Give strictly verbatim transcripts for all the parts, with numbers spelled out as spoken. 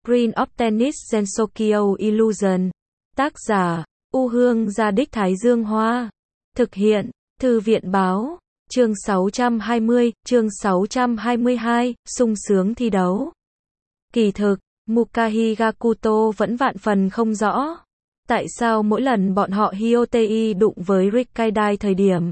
Green of Tennis Gensokyo Illusion. Tác giả, U Hương Gia Đích Thái Dương Hoa. Thực hiện, Thư viện Báo. Chương sáu trăm hai mươi, chương sáu trăm hai mươi hai, sung sướng thi đấu. Kỳ thực, Muka Higakuto vẫn vạn phần không rõ. Tại sao mỗi lần bọn họ Hyotei đụng với Rikkaidai thời điểm,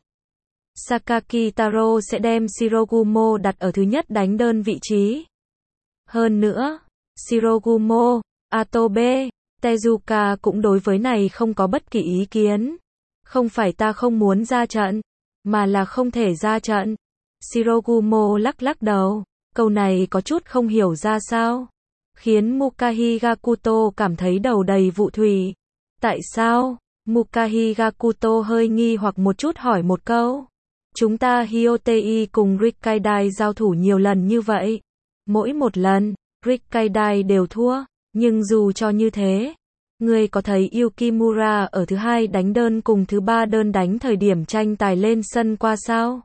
Sakaki Taro sẽ đem Shirogumo đặt ở thứ nhất đánh đơn vị trí. Hơn nữa, Shirogumo, Atobe, Tezuka cũng đối với này không có bất kỳ ý kiến. Không phải ta không muốn ra trận, mà là không thể ra trận. Shirogumo lắc lắc đầu, câu này có chút không hiểu ra sao, khiến Muka Higakuto cảm thấy đầu đầy vụ thủy. Tại sao? Muka Higakuto hơi nghi hoặc một chút hỏi một câu. Chúng ta Hyotei cùng Rikkaidai giao thủ nhiều lần như vậy. Mỗi một lần, Rikkaidai đều thua, nhưng dù cho như thế, ngươi có thấy Yukimura ở thứ hai đánh đơn cùng thứ ba đơn đánh thời điểm tranh tài lên sân qua sao?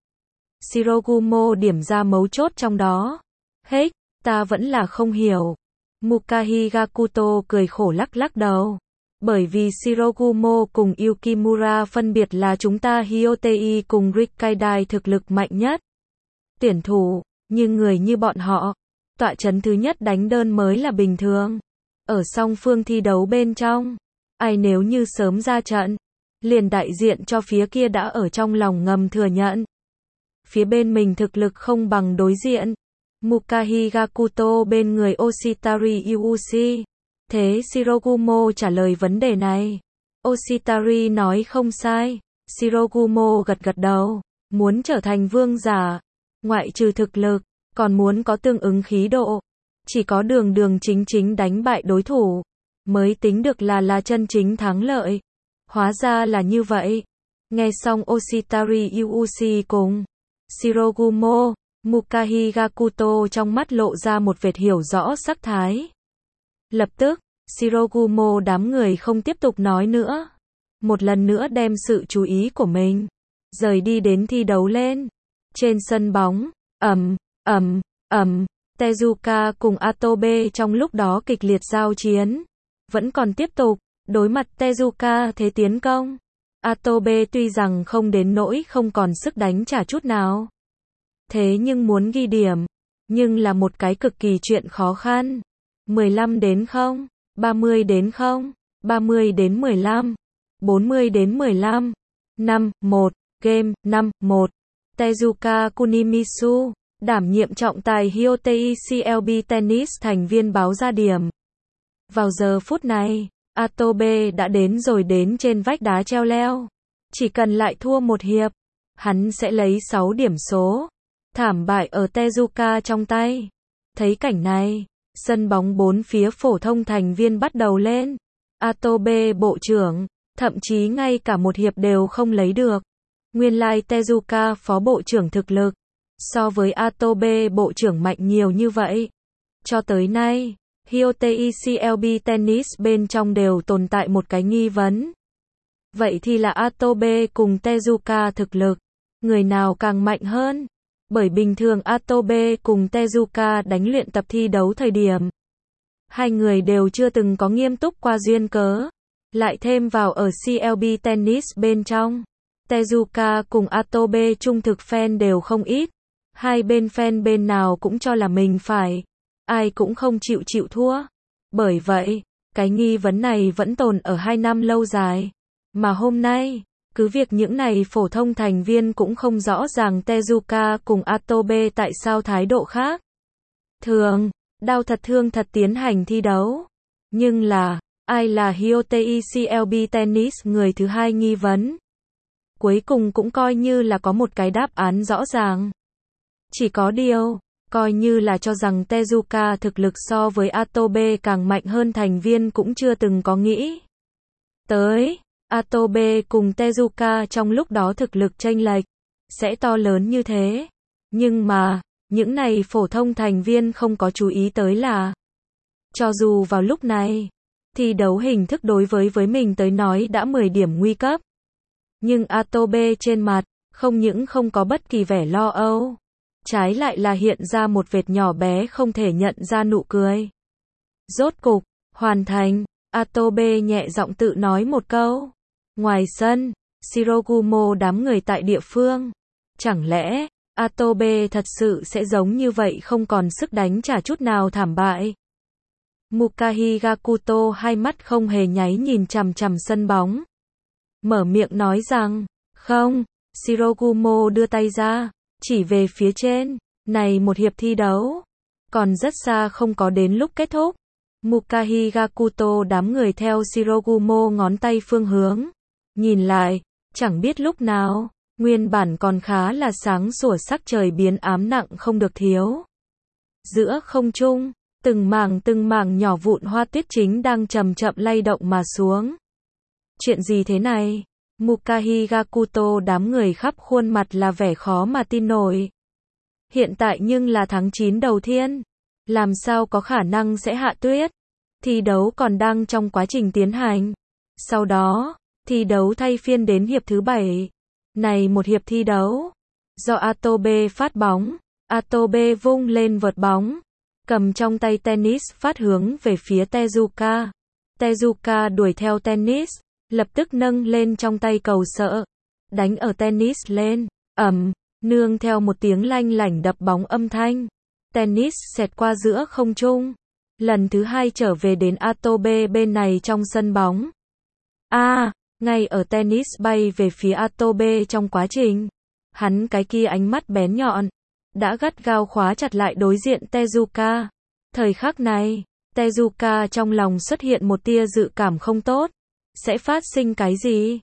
Shirogumo điểm ra mấu chốt trong đó. Hết, ta vẫn là không hiểu. Muka Higakuto cười khổ lắc lắc đầu. Bởi vì Shirogumo cùng Yukimura phân biệt là chúng ta Hyotei cùng Rikkaidai thực lực mạnh nhất tuyển thủ, nhưng người như bọn họ, tọa chấn thứ nhất đánh đơn mới là bình thường. Ở song phương thi đấu bên trong, ai nếu như sớm ra trận, liền đại diện cho phía kia đã ở trong lòng ngầm thừa nhận phía bên mình thực lực không bằng đối diện. Muka Higakuto bên người Oshitari Yuushi. Thế Shirogumo trả lời vấn đề này. Oshitari nói không sai. Shirogumo gật gật đầu. Muốn trở thành vương giả, ngoại trừ thực lực, còn muốn có tương ứng khí độ. Chỉ có đường đường chính chính đánh bại đối thủ, mới tính được là là chân chính thắng lợi. Hóa ra là như vậy. Nghe xong Oshitari Yuushi cùng Shirogumo, Muka Higakuto trong mắt lộ ra một vệt hiểu rõ sắc thái. Lập tức, Shirogumo đám người không tiếp tục nói nữa. Một lần nữa đem sự chú ý của mình rời đi đến thi đấu lên. Trên sân bóng, ầm, ầm, ầm, Tezuka cùng Atobe trong lúc đó kịch liệt giao chiến. Vẫn còn tiếp tục, đối mặt Tezuka thế tiến công. Atobe tuy rằng không đến nỗi không còn sức đánh trả chút nào. Thế nhưng muốn ghi điểm, nhưng là một cái cực kỳ chuyện khó khăn. mười lăm đến không, ba mươi đến không, ba mươi đến mười lăm, bốn mươi đến mười lăm, năm một, game, năm một. Tezuka Kunimisu, đảm nhiệm trọng tài Hyotei xê lờ bê Tennis thành viên báo ra điểm. Vào giờ phút này, Atobe đã đến rồi đến trên vách đá treo leo. Chỉ cần lại thua một hiệp, hắn sẽ lấy sáu điểm số. Thảm bại ở Tezuka trong tay. Thấy cảnh này, sân bóng bốn phía phổ thông thành viên bắt đầu lên. Atobe bộ trưởng, thậm chí ngay cả một hiệp đều không lấy được. Nguyên lai Tezuka phó bộ trưởng thực lực, so với Atobe bộ trưởng mạnh nhiều như vậy. Cho tới nay, Hyotei xê lờ bê Tennis bên trong đều tồn tại một cái nghi vấn. Vậy thì là Atobe cùng Tezuka thực lực, người nào càng mạnh hơn? Bởi bình thường Atobe cùng Tezuka đánh luyện tập thi đấu thời điểm, hai người đều chưa từng có nghiêm túc qua duyên cớ. Lại thêm vào ở xê lờ bê Tennis bên trong, Tezuka cùng Atobe trung thực fan đều không ít. Hai bên fan bên nào cũng cho là mình phải, ai cũng không chịu chịu thua. Bởi vậy, cái nghi vấn này vẫn tồn ở hai năm lâu dài. Mà hôm nay, cứ việc những này phổ thông thành viên cũng không rõ ràng Tezuka cùng Atobe tại sao thái độ khác thường, đau thật thương thật tiến hành thi đấu. Nhưng là, ai là Hyotei xê lờ bê Tennis người thứ hai nghi vấn? Cuối cùng cũng coi như là có một cái đáp án rõ ràng. Chỉ có điều, coi như là cho rằng Tezuka thực lực so với Atobe càng mạnh hơn thành viên cũng chưa từng có nghĩ tới. Atobe cùng Tezuka trong lúc đó thực lực chênh lệch sẽ to lớn như thế. Nhưng mà, những này phổ thông thành viên không có chú ý tới là, cho dù vào lúc này, thi đấu hình thức đối với với mình tới nói đã mười điểm nguy cấp. Nhưng Atobe trên mặt, không những không có bất kỳ vẻ lo âu, trái lại là hiện ra một vệt nhỏ bé không thể nhận ra nụ cười. Rốt cục, hoàn thành, Atobe nhẹ giọng tự nói một câu. Ngoài sân, Shirogumo đám người tại địa phương. Chẳng lẽ, Atobe thật sự sẽ giống như vậy không còn sức đánh trả chút nào thảm bại? Mukahi Gakuto hai mắt không hề nháy nhìn chằm chằm sân bóng. Mở miệng nói rằng, không, Shirogumo đưa tay ra, chỉ về phía trên, này một hiệp thi đấu, còn rất xa không có đến lúc kết thúc. Mukahi Gakuto đám người theo Shirogumo ngón tay phương hướng, nhìn lại, chẳng biết lúc nào, nguyên bản còn khá là sáng sủa sắc trời biến ám nặng không được thiếu. Giữa không trung, từng mảng từng mảng nhỏ vụn hoa tuyết chính đang chậm chậm lay động mà xuống. Chuyện gì thế này? Mukahi Gakuto đám người khắp khuôn mặt là vẻ khó mà tin nổi. Hiện tại nhưng là tháng chín đầu thiên, làm sao có khả năng sẽ hạ tuyết? Thi đấu còn đang trong quá trình tiến hành. Sau đó, thi đấu thay phiên đến hiệp thứ bảy. Này một hiệp thi đấu, do Atobe phát bóng, Atobe vung lên vợt bóng, cầm trong tay tennis phát hướng về phía Tezuka. Tezuka đuổi theo tennis, lập tức nâng lên trong tay cầu sợ, đánh ở tennis lên, ầm, nương theo một tiếng lanh lảnh đập bóng âm thanh. Tennis xẹt qua giữa không trung, lần thứ hai trở về đến Atobe bên này trong sân bóng. A, à, ngay ở tennis bay về phía Atobe trong quá trình, hắn cái kia ánh mắt bén nhọn, đã gắt gao khóa chặt lại đối diện Tezuka. Thời khắc này, Tezuka trong lòng xuất hiện một tia dự cảm không tốt. Sẽ phát sinh cái gì?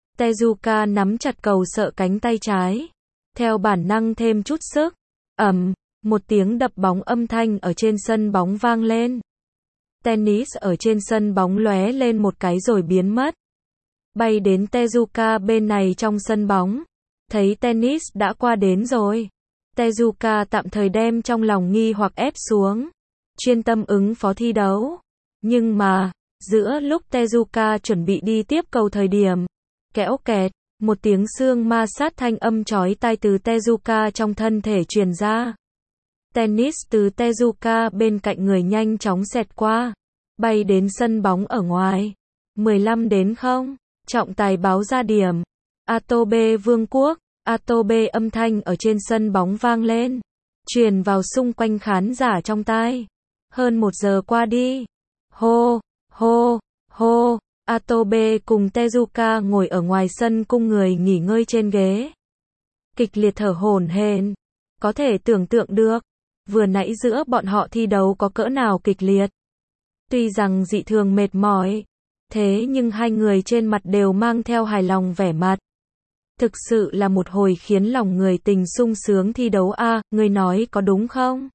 Tezuka nắm chặt cầu sợ cánh tay trái, theo bản năng thêm chút sức. Ầm, một tiếng đập bóng âm thanh ở trên sân bóng vang lên. Tennis ở trên sân bóng lóe lên một cái rồi biến mất. Bay đến Tezuka bên này trong sân bóng, thấy tennis đã qua đến rồi. Tezuka tạm thời đem trong lòng nghi hoặc ép xuống, chuyên tâm ứng phó thi đấu. Nhưng mà, giữa lúc Tezuka chuẩn bị đi tiếp cầu thời điểm, kẽo kẹt, một tiếng xương ma sát thanh âm chói tai từ Tezuka trong thân thể truyền ra. Tennis từ Tezuka bên cạnh người nhanh chóng xẹt qua, bay đến sân bóng ở ngoài. mười lăm đến không, trọng tài báo ra điểm. Atobe Vương quốc, Atobe âm thanh ở trên sân bóng vang lên, truyền vào xung quanh khán giả trong tai. Hơn một giờ qua đi. Hô, hô, hô, Atobe cùng Tezuka ngồi ở ngoài sân cung người nghỉ ngơi trên ghế. Kịch liệt thở hổn hển, có thể tưởng tượng được, vừa nãy giữa bọn họ thi đấu có cỡ nào kịch liệt. Tuy rằng dị thường mệt mỏi, thế nhưng hai người trên mặt đều mang theo hài lòng vẻ mặt. Thực sự là một hồi khiến lòng người tình sung sướng thi đấu a, à, người nói có đúng không?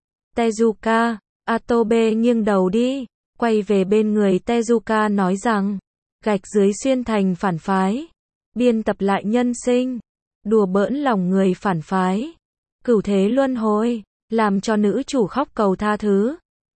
Tezuka, Atobe nghiêng đầu đi, quay về bên người Tezuka nói rằng, gạch dưới xuyên thành phản phái, biên tập lại nhân sinh, đùa bỡn lòng người phản phái, cửu thế luân hồi, làm cho nữ chủ khóc cầu tha thứ.